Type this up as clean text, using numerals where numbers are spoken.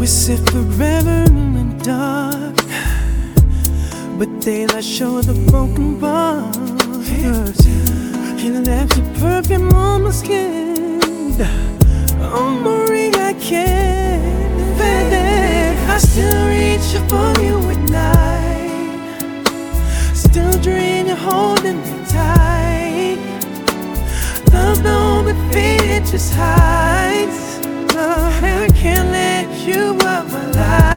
sit forever in the dark, but daylight show the broken parts. He left your perfume on my skin. Oh Marie, I can't defend it. I still reach up for you at night, still dream you're holding me tight. Love no but fate, it just hides.